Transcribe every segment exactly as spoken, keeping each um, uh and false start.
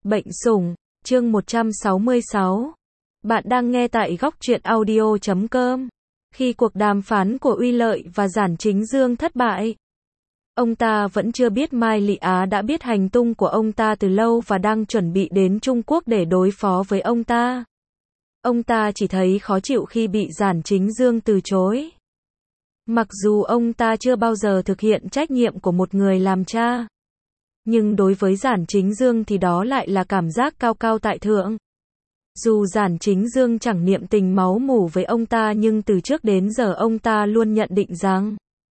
Bệnh sủng, chương một trăm sáu mươi sáu. Bạn đang nghe tại góc truyện audio chấm com. Khi cuộc đàm phán của Uy Lợi và Giản Chính Dương thất bại, ông ta vẫn chưa biết Mai Lị Á đã biết hành tung của ông ta từ lâu và đang chuẩn bị đến Trung Quốc để đối phó với ông ta. Ông ta chỉ thấy khó chịu khi bị Giản Chính Dương từ chối. Mặc dù ông ta chưa bao giờ thực hiện trách nhiệm của một người làm cha, nhưng đối với Giản Chính Dương thì đó lại là cảm giác cao cao tại thượng. Dù Giản Chính Dương chẳng niệm tình máu mủ với ông ta, nhưng từ trước đến giờ ông ta luôn nhận định rằng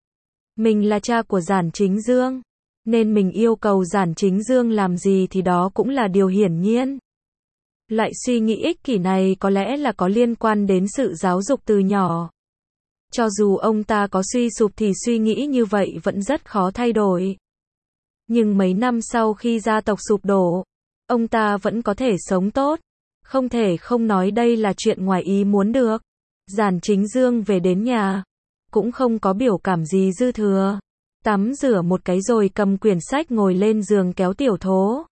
mình là cha của Giản Chính Dương, nên mình yêu cầu Giản Chính Dương làm gì thì đó cũng là điều hiển nhiên. Loại suy nghĩ ích kỷ này có lẽ là có liên quan đến sự giáo dục từ nhỏ. Cho dù ông ta có suy sụp thì suy nghĩ như vậy vẫn rất khó thay đổi. Nhưng mấy năm sau khi gia tộc sụp đổ, ông ta vẫn có thể sống tốt. Không thể không nói đây là chuyện ngoài ý muốn được. Giản Chính Dương về đến nhà, cũng không có biểu cảm gì dư thừa. Tắm rửa một cái rồi cầm quyển sách ngồi lên giường kéo Tiểu Thố.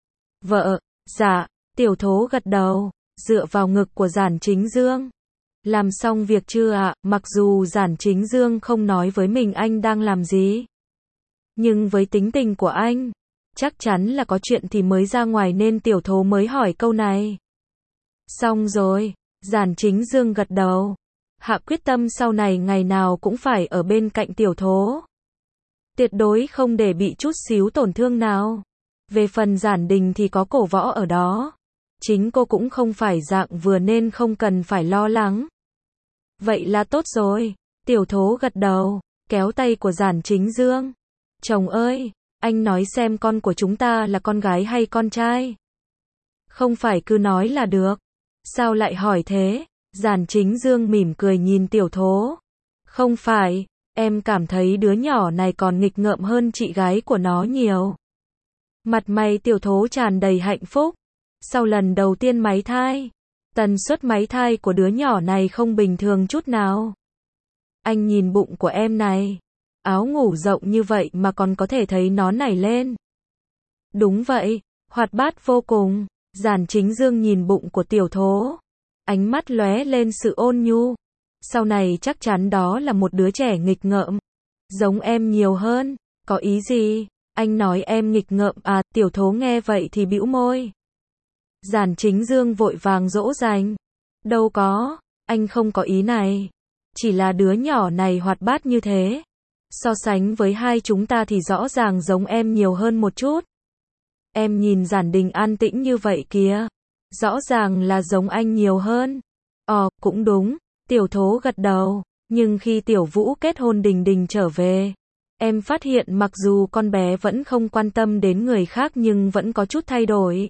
Vợ, dạ, Tiểu Thố gật đầu, dựa vào ngực của Giản Chính Dương. Làm xong việc chưa ạ? Mặc dù Giản Chính Dương không nói với mình anh đang làm gì, nhưng với tính tình của anh, chắc chắn là có chuyện thì mới ra ngoài nên Tiểu Thố mới hỏi câu này. Xong rồi, Giản Chính Dương gật đầu. Hạ quyết tâm sau này ngày nào cũng phải ở bên cạnh Tiểu Thố. Tuyệt đối không để bị chút xíu tổn thương nào. Về phần Giản Đình thì có cổ võ ở đó. Chính cô cũng không phải dạng vừa nên không cần phải lo lắng. Vậy là tốt rồi. Tiểu Thố gật đầu, kéo tay của Giản Chính Dương. Chồng ơi, anh nói xem con của chúng ta là con gái hay con trai? Không phải cứ nói là được. Sao lại hỏi thế? Giản Chính Dương mỉm cười nhìn Tiểu Thố. Không phải, em cảm thấy đứa nhỏ này còn nghịch ngợm hơn chị gái của nó nhiều. Mặt mày Tiểu Thố tràn đầy hạnh phúc. Sau lần đầu tiên máy thai, tần suất máy thai của đứa nhỏ này không bình thường chút nào. Anh nhìn bụng của em này. Áo ngủ rộng như vậy mà còn có thể thấy nó nảy lên. Đúng vậy, hoạt bát vô cùng. Giản Chính Dương nhìn bụng của Tiểu Thố, ánh mắt lóe lên sự ôn nhu. Sau này chắc chắn đó là một đứa trẻ nghịch ngợm, giống em nhiều hơn. Có ý gì? Anh nói em nghịch ngợm à? Tiểu Thố nghe vậy thì bĩu môi. Giản Chính Dương vội vàng dỗ dành. Đâu có, anh không có ý này. Chỉ là đứa nhỏ này hoạt bát như thế, so sánh với hai chúng ta thì rõ ràng giống em nhiều hơn một chút. Em nhìn Giản Đình an tĩnh như vậy kìa, rõ ràng là giống anh nhiều hơn. Ờ, cũng đúng, Tiểu Thố gật đầu. Nhưng khi Tiểu Vũ kết hôn Đình Đình trở về, em phát hiện mặc dù con bé vẫn không quan tâm đến người khác nhưng vẫn có chút thay đổi.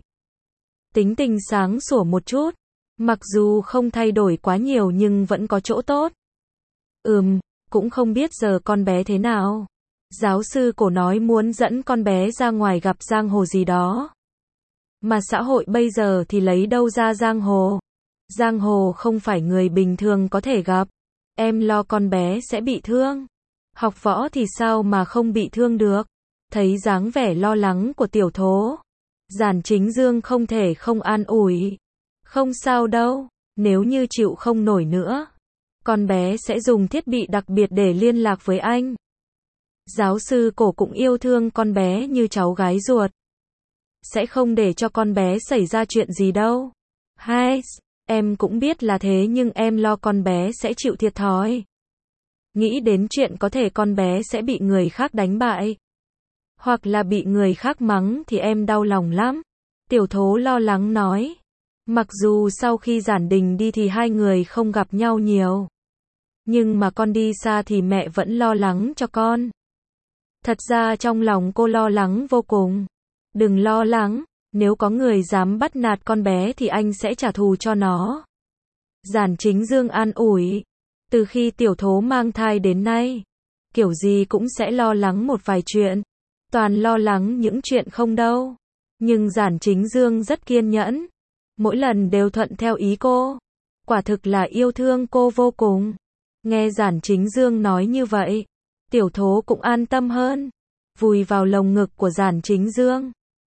Tính tình sáng sủa một chút, mặc dù không thay đổi quá nhiều nhưng vẫn có chỗ tốt. Ừm, cũng không biết giờ con bé thế nào. Giáo sư Cổ nói muốn dẫn con bé ra ngoài gặp giang hồ gì đó. Mà xã hội bây giờ thì lấy đâu ra giang hồ? Giang hồ không phải người bình thường có thể gặp. Em lo con bé sẽ bị thương. Học võ thì sao mà không bị thương được? Thấy dáng vẻ lo lắng của Tiểu Thố, Giản Chính Dương không thể không an ủi. Không sao đâu, nếu như chịu không nổi nữa, con bé sẽ dùng thiết bị đặc biệt để liên lạc với anh. Giáo sư Cổ cũng yêu thương con bé như cháu gái ruột. Sẽ không để cho con bé xảy ra chuyện gì đâu. Hai, em cũng biết là thế nhưng em lo con bé sẽ chịu thiệt thòi. Nghĩ đến chuyện có thể con bé sẽ bị người khác đánh bại, hoặc là bị người khác mắng thì em đau lòng lắm. Tiểu Thố lo lắng nói. Mặc dù sau khi Giản Đình đi thì hai người không gặp nhau nhiều, nhưng mà con đi xa thì mẹ vẫn lo lắng cho con. Thật ra trong lòng cô lo lắng vô cùng. Đừng lo lắng, nếu có người dám bắt nạt con bé thì anh sẽ trả thù cho nó. Giản Chính Dương an ủi. Từ khi Tiểu Thố mang thai đến nay, kiểu gì cũng sẽ lo lắng một vài chuyện. Toàn lo lắng những chuyện không đâu. Nhưng Giản Chính Dương rất kiên nhẫn, mỗi lần đều thuận theo ý cô. Quả thực là yêu thương cô vô cùng. Nghe Giản Chính Dương nói như vậy, Tiểu Thố cũng an tâm hơn, vùi vào lồng ngực của Giản Chính Dương.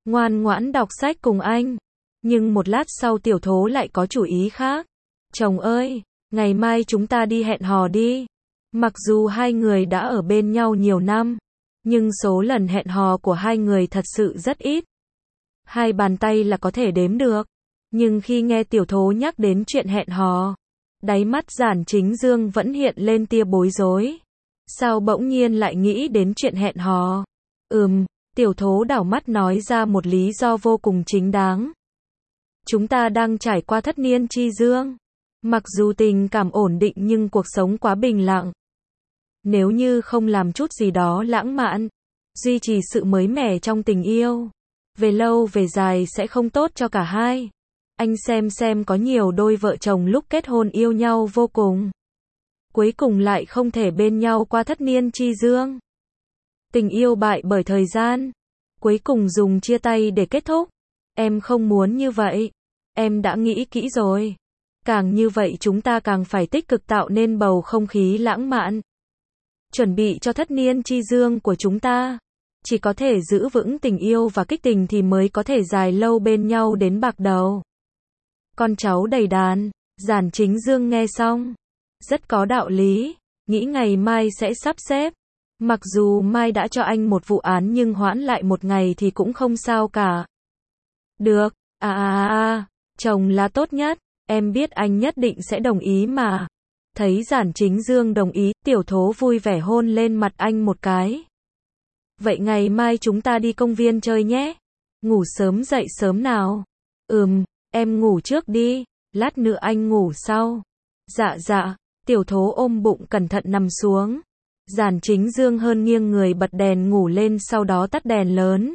ngoan ngoãn đọc sách cùng anh. Nhưng một lát sau Tiểu Thố lại có chủ ý khác. Chồng ơi, ngày mai chúng ta đi hẹn hò đi. Mặc dù hai người đã ở bên nhau nhiều năm, nhưng số lần hẹn hò của hai người thật sự rất ít. Hai bàn tay là có thể đếm được. Nhưng khi nghe Tiểu Thố nhắc đến chuyện hẹn hò, đáy mắt Giản Chính Dương vẫn hiện lên tia bối rối. Sao bỗng nhiên lại nghĩ đến chuyện hẹn hò? Ừm, Tiểu Thố đảo mắt nói ra một lý do vô cùng chính đáng. Chúng ta đang trải qua thất niên chi dương. Mặc dù tình cảm ổn định nhưng cuộc sống quá bình lặng. Nếu như không làm chút gì đó lãng mạn, duy trì sự mới mẻ trong tình yêu, về lâu về dài sẽ không tốt cho cả hai. Anh xem xem có nhiều đôi vợ chồng lúc kết hôn yêu nhau vô cùng, cuối cùng lại không thể bên nhau qua thất niên chi dương. Tình yêu bại bởi thời gian, cuối cùng dùng chia tay để kết thúc. Em không muốn như vậy. Em đã nghĩ kỹ rồi. Càng như vậy chúng ta càng phải tích cực tạo nên bầu không khí lãng mạn. Chuẩn bị cho thất niên chi dương của chúng ta. Chỉ có thể giữ vững tình yêu và kích tình thì mới có thể dài lâu bên nhau đến bạc đầu. Con cháu đầy đàn, Giản Chính Dương nghe xong. Rất có đạo lý, nghĩ ngày mai sẽ sắp xếp. Mặc dù mai đã cho anh một vụ án nhưng hoãn lại một ngày thì cũng không sao cả. Được, à à à, chồng là tốt nhất, em biết anh nhất định sẽ đồng ý mà. Thấy Giản Chính Dương đồng ý, Tiểu Thố vui vẻ hôn lên mặt anh một cái. Vậy ngày mai chúng ta đi công viên chơi nhé. Ngủ sớm dậy sớm nào. Ừm, em ngủ trước đi, lát nữa anh ngủ sau. Dạ dạ, Tiểu Thố ôm bụng cẩn thận nằm xuống. Giản Chính Dương hơn nghiêng người bật đèn ngủ lên, sau đó tắt đèn lớn.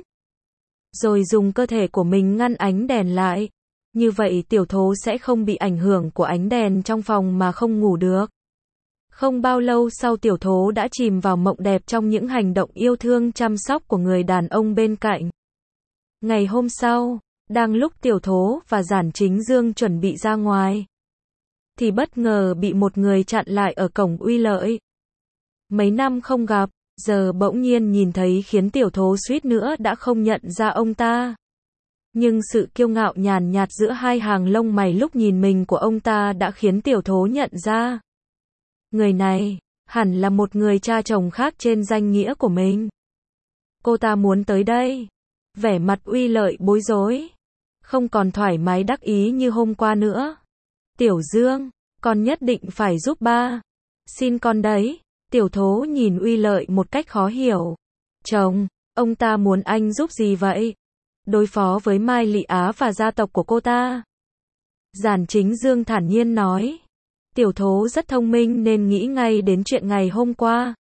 Rồi dùng cơ thể của mình ngăn ánh đèn lại. Như vậy Tiểu Thố sẽ không bị ảnh hưởng của ánh đèn trong phòng mà không ngủ được. Không bao lâu sau Tiểu Thố đã chìm vào mộng đẹp trong những hành động yêu thương chăm sóc của người đàn ông bên cạnh. Ngày hôm sau, đang lúc Tiểu Thố và Giản Chính Dương chuẩn bị ra ngoài, thì bất ngờ bị một người chặn lại ở cổng Uy Lợi. Mấy năm không gặp, giờ bỗng nhiên nhìn thấy khiến Tiểu Thố suýt nữa đã không nhận ra ông ta. Nhưng sự kiêu ngạo nhàn nhạt giữa hai hàng lông mày lúc nhìn mình của ông ta đã khiến Tiểu Thố nhận ra. Người này, hẳn là một người cha chồng khác trên danh nghĩa của mình. Cô ta muốn tới đây. Vẻ mặt Uy Lợi bối rối. Không còn thoải mái đắc ý như hôm qua nữa. Tiểu Dương, con nhất định phải giúp ba. Xin con đấy. Tiểu Thố nhìn Uy Lợi một cách khó hiểu. Chồng, ông ta muốn anh giúp gì vậy? Đối phó với Mai Lị Á và gia tộc của cô ta. Giản Chính Dương thản nhiên nói. Tiểu Thố rất thông minh nên nghĩ ngay đến chuyện ngày hôm qua.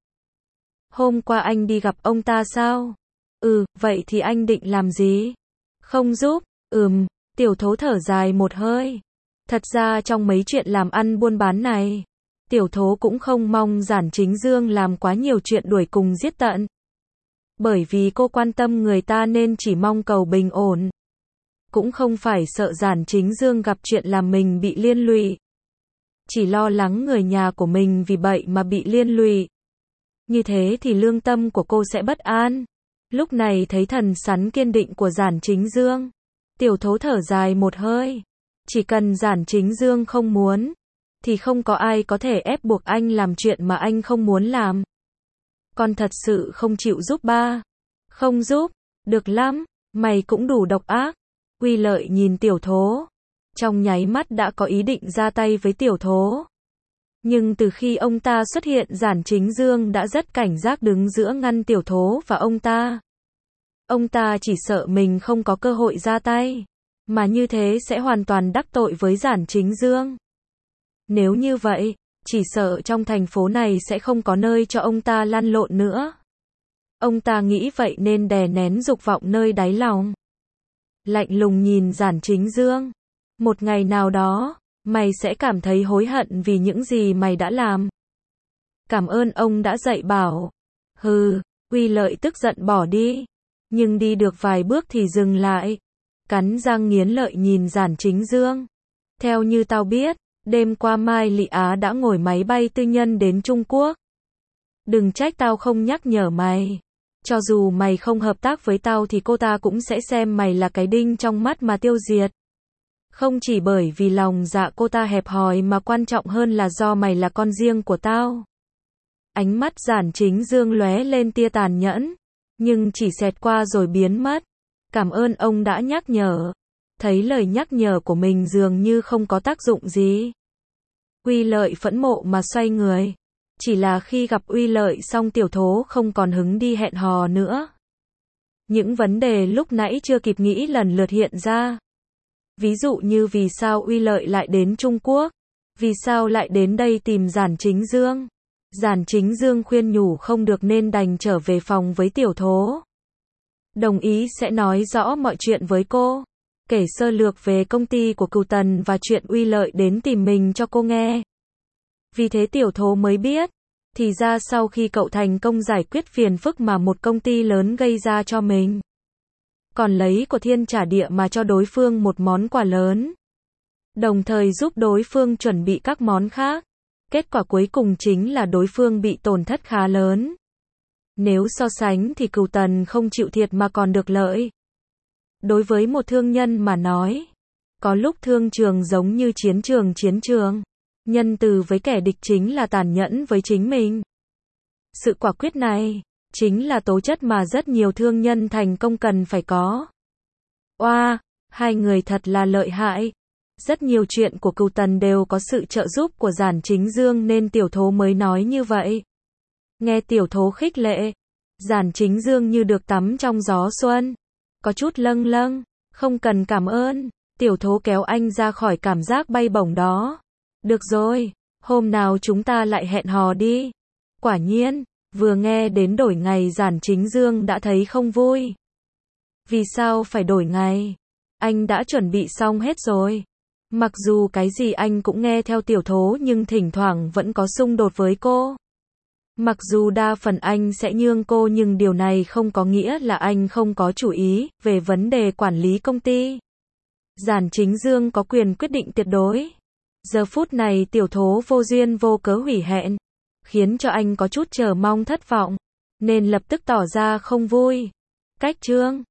Hôm qua anh đi gặp ông ta sao? Ừ, vậy thì anh định làm gì? Không giúp, ừm, Tiểu Thố thở dài một hơi. Thật ra trong mấy chuyện làm ăn buôn bán này, Tiểu Thố cũng không mong Giản Chính Dương làm quá nhiều chuyện đuổi cùng giết tận. Bởi vì cô quan tâm người ta nên chỉ mong cầu bình ổn. Cũng không phải sợ Giản Chính Dương gặp chuyện làm mình bị liên lụy. Chỉ lo lắng người nhà của mình vì vậy mà bị liên lụy. Như thế thì lương tâm của cô sẽ bất an. Lúc này thấy thần sắn kiên định của Giản Chính Dương, Tiểu Thố thở dài một hơi. Chỉ cần Giản Chính Dương không muốn, thì không có ai có thể ép buộc anh làm chuyện mà anh không muốn làm. Con thật sự không chịu giúp ba. Không giúp, được lắm, mày cũng đủ độc ác. Uy Lợi nhìn Tiểu Thố, trong nháy mắt đã có ý định ra tay với Tiểu Thố. Nhưng từ khi ông ta xuất hiện, Giản Chính Dương đã rất cảnh giác đứng giữa ngăn Tiểu Thố và ông ta. Ông ta chỉ sợ mình không có cơ hội ra tay, mà như thế sẽ hoàn toàn đắc tội với Giản Chính Dương. Nếu như vậy, chỉ sợ trong thành phố này sẽ không có nơi cho ông ta lăn lộn nữa. Ông ta nghĩ vậy nên đè nén dục vọng nơi đáy lòng. Lạnh lùng nhìn Giản Chính Dương. Một ngày nào đó, mày sẽ cảm thấy hối hận vì những gì mày đã làm. Cảm ơn ông đã dạy bảo. Hừ, Uy Lợi tức giận bỏ đi. Nhưng đi được vài bước thì dừng lại. Cắn răng nghiến lợi nhìn Giản Chính Dương. Theo như tao biết, đêm qua Mai Lị Á đã ngồi máy bay tư nhân đến Trung Quốc. Đừng trách tao không nhắc nhở mày. Cho dù mày không hợp tác với tao thì cô ta cũng sẽ xem mày là cái đinh trong mắt mà tiêu diệt. Không chỉ bởi vì lòng dạ cô ta hẹp hòi mà quan trọng hơn là do mày là con riêng của tao. Ánh mắt Giản Chính Dương lóe lên tia tàn nhẫn, nhưng chỉ xẹt qua rồi biến mất. Cảm ơn ông đã nhắc nhở. Thấy lời nhắc nhở của mình dường như không có tác dụng gì. Uy Lợi phẫn mộ mà xoay người. Chỉ là khi gặp Uy Lợi xong Tiểu Thố không còn hứng đi hẹn hò nữa. Những vấn đề lúc nãy chưa kịp nghĩ lần lượt hiện ra. Ví dụ như vì sao Uy Lợi lại đến Trung Quốc? Vì sao lại đến đây tìm Giản Chính Dương? Giản Chính Dương khuyên nhủ không được nên đành trở về phòng với Tiểu Thố. Đồng ý sẽ nói rõ mọi chuyện với cô. Kể sơ lược về công ty của Cửu Tần và chuyện Uy Lợi đến tìm mình cho cô nghe. Vì thế Tiểu Thố mới biết. Thì ra sau khi cậu thành công giải quyết phiền phức mà một công ty lớn gây ra cho mình. Còn lấy của thiên trả địa mà cho đối phương một món quà lớn. Đồng thời giúp đối phương chuẩn bị các món khác. Kết quả cuối cùng chính là đối phương bị tổn thất khá lớn. Nếu so sánh thì Cửu Tần không chịu thiệt mà còn được lợi. Đối với một thương nhân mà nói, có lúc thương trường giống như chiến trường chiến trường. Nhân từ với kẻ địch chính là tàn nhẫn với chính mình. Sự quả quyết này chính là tố chất mà rất nhiều thương nhân thành công cần phải có. Oa, wow, hai người thật là lợi hại. Rất nhiều chuyện của Cửu Tần đều có sự trợ giúp của Giản Chính Dương nên Tiểu Thố mới nói như vậy. Nghe Tiểu Thố khích lệ, Giản Chính Dương như được tắm trong gió xuân. Có chút lâng lâng, không cần cảm ơn. Tiểu Thố kéo anh ra khỏi cảm giác bay bổng đó. Được rồi, hôm nào chúng ta lại hẹn hò đi. Quả nhiên, vừa nghe đến đổi ngày Giản Chính Dương đã thấy không vui. Vì sao phải đổi ngày? Anh đã chuẩn bị xong hết rồi. Mặc dù cái gì anh cũng nghe theo Tiểu Thố nhưng thỉnh thoảng vẫn có xung đột với cô. Mặc dù đa phần anh sẽ nhường cô nhưng điều này không có nghĩa là anh không có chủ ý về vấn đề quản lý công ty. Giản Chính Dương có quyền quyết định tuyệt đối. Giờ phút này Tiểu Thố vô duyên vô cớ hủy hẹn, khiến cho anh có chút chờ mong thất vọng, nên lập tức tỏ ra không vui. Cách chương